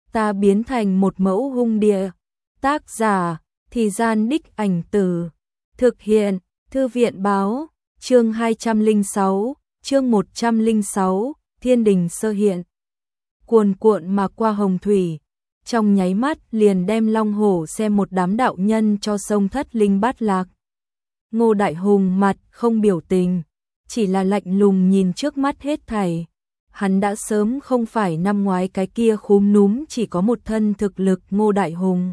ta biến thành một mẫu hung địa. Tác giả, Thì Gian Đích Ảnh Từ. Thực hiện, Thư viện báo, chương 206, chương 106, Thiên Đình Sơ Hiện. Cuồn cuộn mà qua hồng thủy, trong nháy mắt liền đem Long Hổ xem một đám đạo nhân cho sông thất linh bát lạc. Ngô Đại Hùng mặt không biểu tình, chỉ là lạnh lùng nhìn trước mắt hết thảy. Hắn đã sớm không phải năm ngoái cái kia khúm núm chỉ có một thân thực lực Ngô Đại Hùng.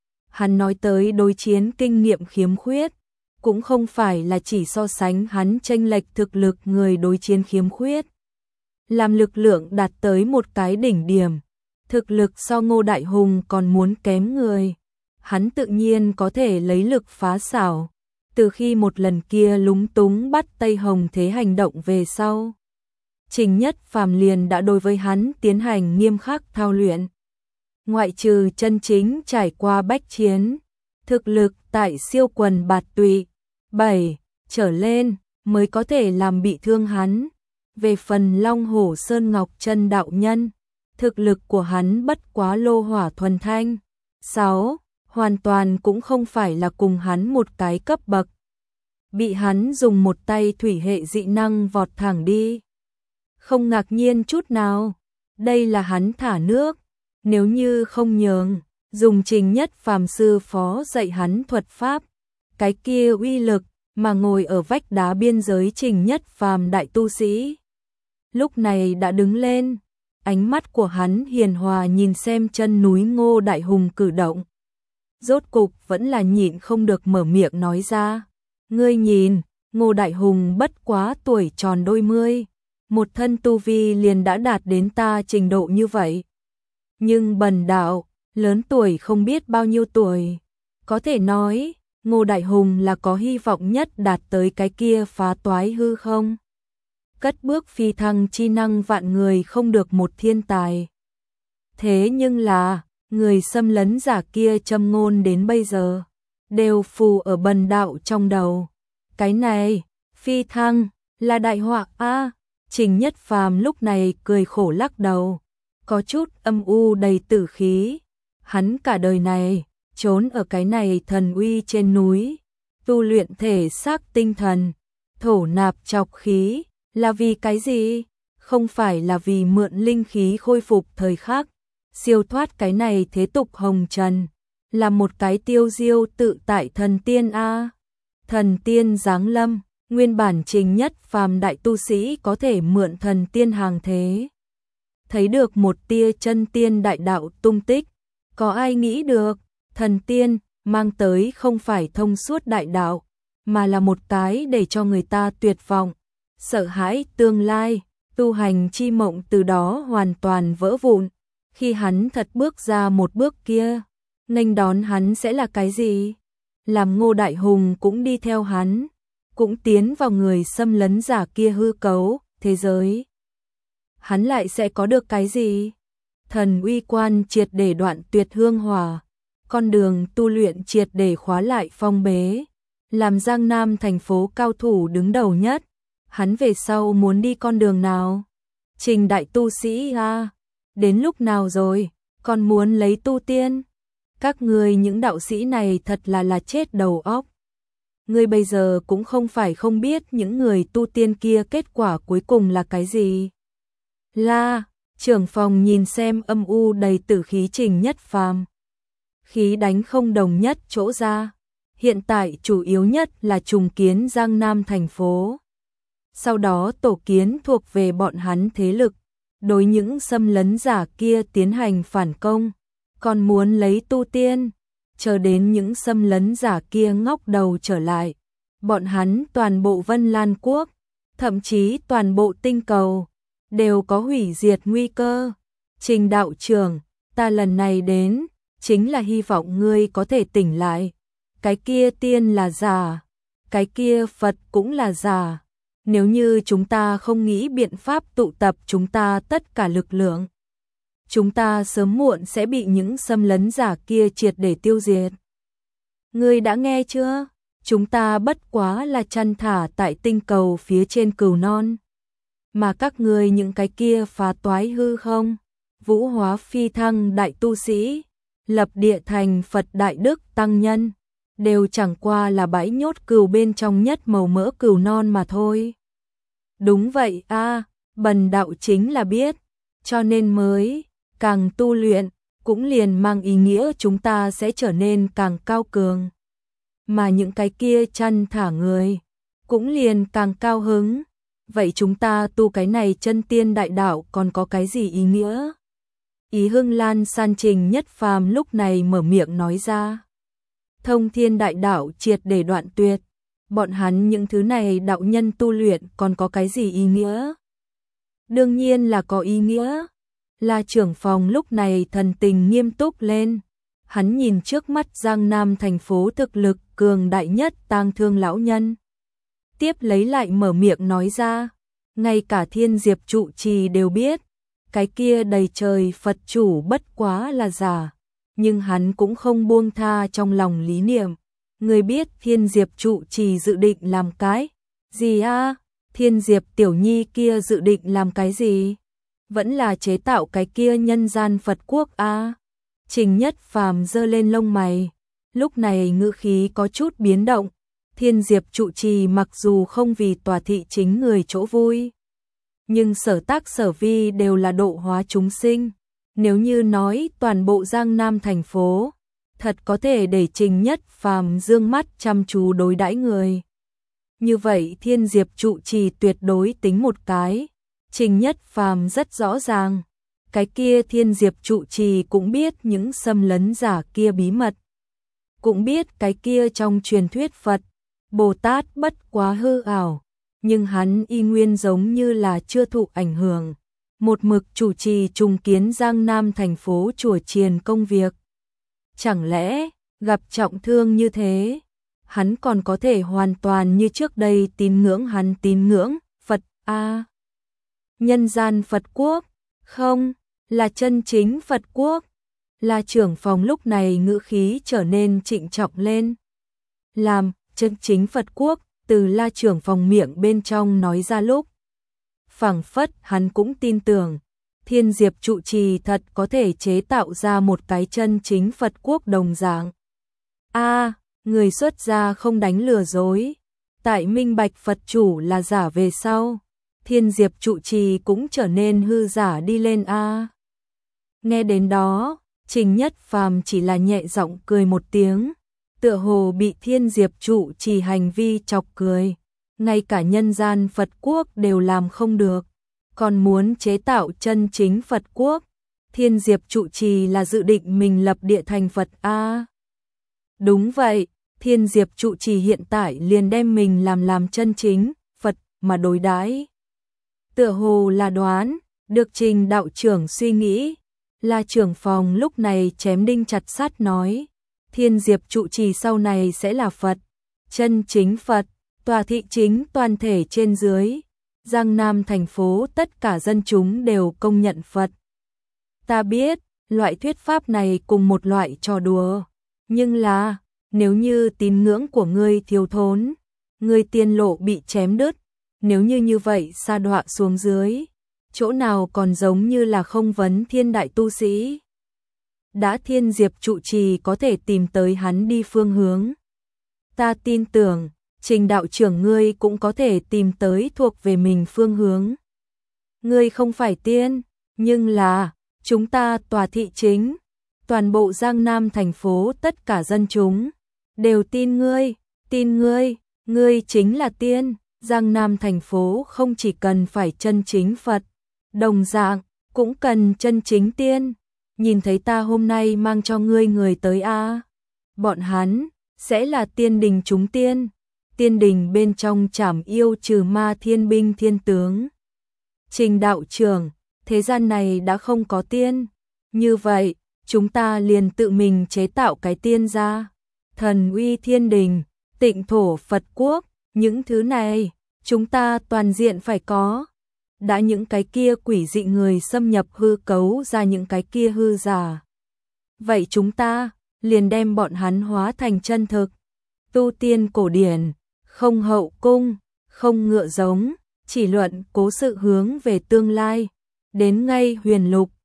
Hắn nói tới đối chiến kinh nghiệm khiếm khuyết, cũng không phải là chỉ so sánh hắn chênh lệch thực lực người đối chiến khiếm khuyết. Làm lực lượng đạt tới một cái đỉnh điểm, thực lực so Ngô Đại Hùng còn muốn kém người, hắn tự nhiên có thể lấy lực phá xảo. Từ khi một lần kia lúng túng bắt Tây Hồng Thế hành động về sau, Trình Nhất Phàm liền đã đối với hắn tiến hành nghiêm khắc thao luyện. Ngoại trừ chân chính trải qua bách chiến, thực lực tại siêu quần bạt tụy 7 trở lên mới có thể làm bị thương hắn. Về phần Long Hổ Sơn Ngọc Chân đạo nhân, thực lực của hắn bất quá lô hỏa thuần thanh 6, hoàn toàn cũng không phải là cùng hắn một cái cấp bậc. Bị hắn dùng một tay thủy hệ dị năng vọt thẳng đi, không ngạc nhiên chút nào, đây là hắn thả nước. Nếu như không nhường, dùng Trình Nhất Phàm sư phó dạy hắn thuật pháp, cái kia uy lực mà ngồi ở vách đá biên giới Trình Nhất Phàm đại tu sĩ lúc này đã đứng lên, ánh mắt của hắn hiền hòa nhìn xem chân núi Ngô Đại Hùng cử động. Rốt cục vẫn là nhịn không được mở miệng nói ra, ngươi nhìn, Ngô Đại Hùng bất quá tuổi tròn đôi mươi, một thân tu vi liền đã đạt đến ta trình độ như vậy. Nhưng bần đạo, lớn tuổi không biết bao nhiêu tuổi, có thể nói, Ngô Đại Hùng là có hy vọng nhất đạt tới cái kia phá toái hư không. Cất bước phi thăng chi năng vạn người không được một thiên tài. Thế nhưng là, người xâm lấn giả kia châm ngôn đến bây giờ, đều phù ở bần đạo trong đầu. Cái này, phi thăng, là đại họa a. Trình Nhất Phàm lúc này cười khổ lắc đầu, có chút âm u đầy tử khí. Hắn cả đời này, trốn ở cái này thần uy trên núi, tu luyện thể xác tinh thần, thổ nạp trọc khí, là vì cái gì? Không phải là vì mượn linh khí khôi phục thời khắc, siêu thoát cái này thế tục hồng trần, là một cái tiêu diêu tự tại thần tiên a. Thần tiên giáng lâm, nguyên bản Trình Nhất Phàm đại tu sĩ có thể mượn thần tiên hàng thế, thấy được một tia chân tiên đại đạo tung tích. Có ai nghĩ được, thần tiên mang tới không phải thông suốt đại đạo, mà là một cái để cho người ta tuyệt vọng, sợ hãi tương lai, tu hành chi mộng từ đó hoàn toàn vỡ vụn. Khi hắn thật bước ra một bước kia, nghênh đón hắn sẽ là cái gì? Làm Ngô Đại Hùng cũng đi theo hắn, cũng tiến vào người xâm lấn giả kia hư cấu, thế giới. Hắn lại sẽ có được cái gì? Thần uy quan triệt để đoạn tuyệt hương hỏa, con đường tu luyện triệt để khóa lại phong bế, làm Giang Nam thành phố cao thủ đứng đầu nhất. Hắn về sau muốn đi con đường nào? Trình đại tu sĩ a, đến lúc nào rồi, còn muốn lấy tu tiên? Các ngươi những đạo sĩ này thật là chết đầu óc. Ngươi bây giờ cũng không phải không biết những người tu tiên kia kết quả cuối cùng là cái gì. La, trưởng phòng nhìn xem âm u đầy tử khí Trình Nhất Phàm. Khí đánh không đồng nhất chỗ ra, hiện tại chủ yếu nhất là trùng kiến Giang Nam thành phố. Sau đó tổ kiến thuộc về bọn hắn thế lực, đối những xâm lấn giả kia tiến hành phản công, còn muốn lấy tu tiên, chờ đến những xâm lấn giả kia ngóc đầu trở lại. Bọn hắn toàn bộ Vân Lan Quốc, thậm chí toàn bộ tinh cầu, đều có hủy diệt nguy cơ. Trình đạo trưởng, ta lần này đến, chính là hy vọng ngươi có thể tỉnh lại. Cái kia tiên là giả, cái kia Phật cũng là giả. Nếu như chúng ta không nghĩ biện pháp tụ tập chúng ta tất cả lực lượng, chúng ta sớm muộn sẽ bị những xâm lấn giả kia triệt để tiêu diệt. Ngươi đã nghe chưa? Chúng ta bất quá là chăn thả tại tinh cầu phía trên cừu non, mà các ngươi những cái kia phá toái hư không, vũ hóa phi thăng đại tu sĩ, lập địa thành Phật đại đức tăng nhân, đều chẳng qua là bãi nhốt cừu bên trong nhất màu mỡ cừu non mà thôi. Đúng vậy a, bần đạo chính là biết, cho nên mới càng tu luyện, cũng liền mang ý nghĩa chúng ta sẽ trở nên càng cao cường. Mà những cái kia chăn thả người, cũng liền càng cao hứng. Vậy chúng ta tu cái này chân tiên đại đạo còn có cái gì ý nghĩa? Ý Hưng Lan San Trình Nhất Phàm lúc này mở miệng nói ra. Thông thiên đại đạo triệt để đoạn tuyệt, bọn hắn những thứ này đạo nhân tu luyện còn có cái gì ý nghĩa? Đương nhiên là có ý nghĩa. La trưởng phòng lúc này thần tình nghiêm túc lên. Hắn nhìn trước mắt Giang Nam thành phố thực lực cường đại nhất tang thương lão nhân. Tiếp lấy lại mở miệng nói ra, ngay cả Thiên Diệp trụ trì đều biết, cái kia đầy trời Phật chủ bất quá là giả, nhưng hắn cũng không buông tha trong lòng lý niệm. Người biết Thiên Diệp trụ trì dự định làm cái gì a? Thiên Diệp tiểu nhi kia dự định làm cái gì? Vẫn là chế tạo cái kia nhân gian Phật quốc a? Trình Nhất Phàm giơ lên lông mày, lúc này ngữ khí có chút biến động. Thiên Diệp trụ trì mặc dù không vì tòa thị chính người chỗ vui, nhưng sở tác sở vi đều là độ hóa chúng sinh. Nếu như nói toàn bộ Giang Nam thành phố, thật có thể để Trình Nhất Phàm dương mắt chăm chú đối đãi người. Như vậy Thiên Diệp trụ trì tuyệt đối tính một cái. Trình Nhất Phàm rất rõ ràng, cái kia Thiên Diệp trụ trì cũng biết những xâm lấn giả kia bí mật. Cũng biết cái kia trong truyền thuyết Phật, Bồ Tát bất quá hư ảo, nhưng hắn y nguyên giống như là chưa thụ ảnh hưởng. Một mực chủ trì trùng kiến Giang Nam thành phố chùa chiền công việc. Chẳng lẽ, gặp trọng thương như thế, hắn còn có thể hoàn toàn như trước đây tín ngưỡng hắn tín ngưỡng Phật a? Nhân gian Phật quốc, không, là chân chính Phật quốc. Là trưởng phòng lúc này ngữ khí trở nên trịnh trọng lên. Làm chân chính Phật quốc, từ La trưởng phòng miệng bên trong nói ra lúc, phảng phất hắn cũng tin tưởng, Thiên Diệp trụ trì thật có thể chế tạo ra một cái chân chính Phật quốc đồng dạng. A, người xuất gia không đánh lừa dối, tại minh bạch Phật chủ là giả về sau, Thiên Diệp trụ trì cũng trở nên hư giả đi lên a. Nghe đến đó, Trình Nhất Phàm chỉ là nhẹ giọng cười một tiếng, tựa hồ bị Thiên Diệp trụ trì hành vi chọc cười. Ngay cả nhân gian Phật quốc đều làm không được, còn muốn chế tạo chân chính Phật quốc. Thiên Diệp trụ trì là dự định mình lập địa thành Phật a? Đúng vậy, Thiên Diệp trụ trì hiện tại liền đem mình làm chân chính Phật mà đối đãi. Tựa hồ là đoán được Trình đạo trưởng suy nghĩ. La trưởng phòng lúc này chém đinh chặt sắt nói, Thiên Diệp trụ trì sau này sẽ là Phật, chân chính Phật, tòa thị chính toàn thể trên dưới, Giang Nam thành phố tất cả dân chúng đều công nhận Phật. Ta biết, loại thuyết pháp này cùng một loại trò đùa, nhưng là, nếu như tín ngưỡng của ngươi thiếu thốn, ngươi tiên lộ bị chém đứt, nếu như vậy sa đọa xuống dưới, chỗ nào còn giống như là không vấn thiên đại tu sĩ. Đã Thiên Diệp trụ trì có thể tìm tới hắn đi phương hướng. Ta tin tưởng, Trình đạo trưởng ngươi cũng có thể tìm tới thuộc về mình phương hướng. Ngươi không phải tiên, nhưng là, chúng ta tòa thị chính, toàn bộ Giang Nam thành phố tất cả dân chúng, đều tin ngươi, ngươi chính là tiên. Giang Nam thành phố không chỉ cần phải chân chính Phật, đồng dạng, cũng cần chân chính tiên. Nhìn thấy ta hôm nay mang cho ngươi người tới a, bọn hắn sẽ là tiên đình chúng tiên, tiên đình bên trong trảm yêu trừ ma thiên binh thiên tướng. Trình đạo trưởng, thế gian này đã không có tiên, như vậy, chúng ta liền tự mình chế tạo cái tiên ra. Thần uy thiên đình, tịnh thổ Phật quốc, những thứ này, chúng ta toàn diện phải có. Đã những cái kia quỷ dị người xâm nhập hư cấu ra những cái kia hư giả. Vậy chúng ta liền đem bọn hắn hóa thành chân thực. Tu tiên cổ điển, không hậu cung, không ngựa giống, chỉ luận cố sự hướng về tương lai. Đến ngay huyền lục,